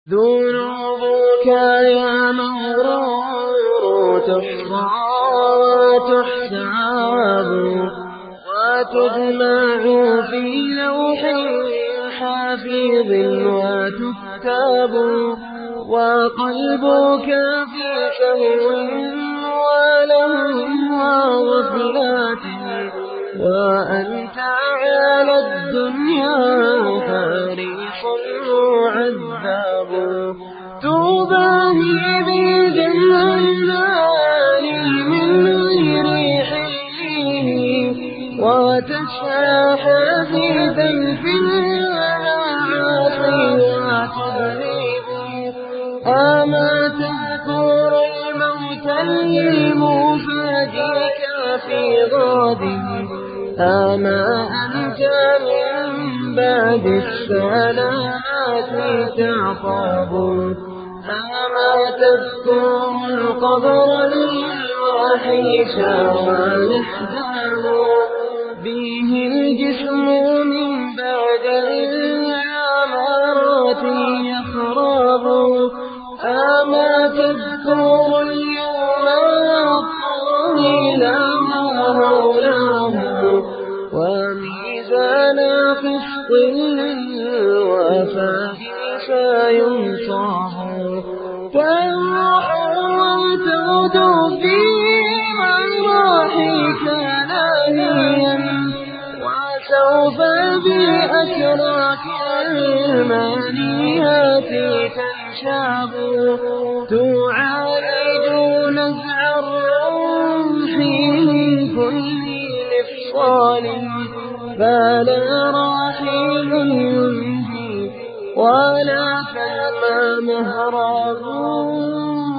ذنوبك يا مغرور تحصى وتحساب وتجمع في لوح حفيظ وتكتب، وقلبك في سهو ولهو وغفلات، وأنت على الدنيا حريص معذب. تباهي بالجمال من غير حله، وتسعى حثيثا في المعاصي وتذنب. أما تذكر الموت المفاجئك في غد، أما أنت من بعد السلامات تعقب. أما تذكر القبر الوحيش والإحزان، به الجسم من بعد العمارات يخرب. أما تذكر اليوم الطويل مولاه، وميزان قسط للوفاء سينصاب. تروح وتغدو في مراحيك لاهيا، وسوف بأشراك المانيات تنشاب. تعالج نزع الروح من كل مفصال، فلا راحل ينجي ولا ثم مهراب.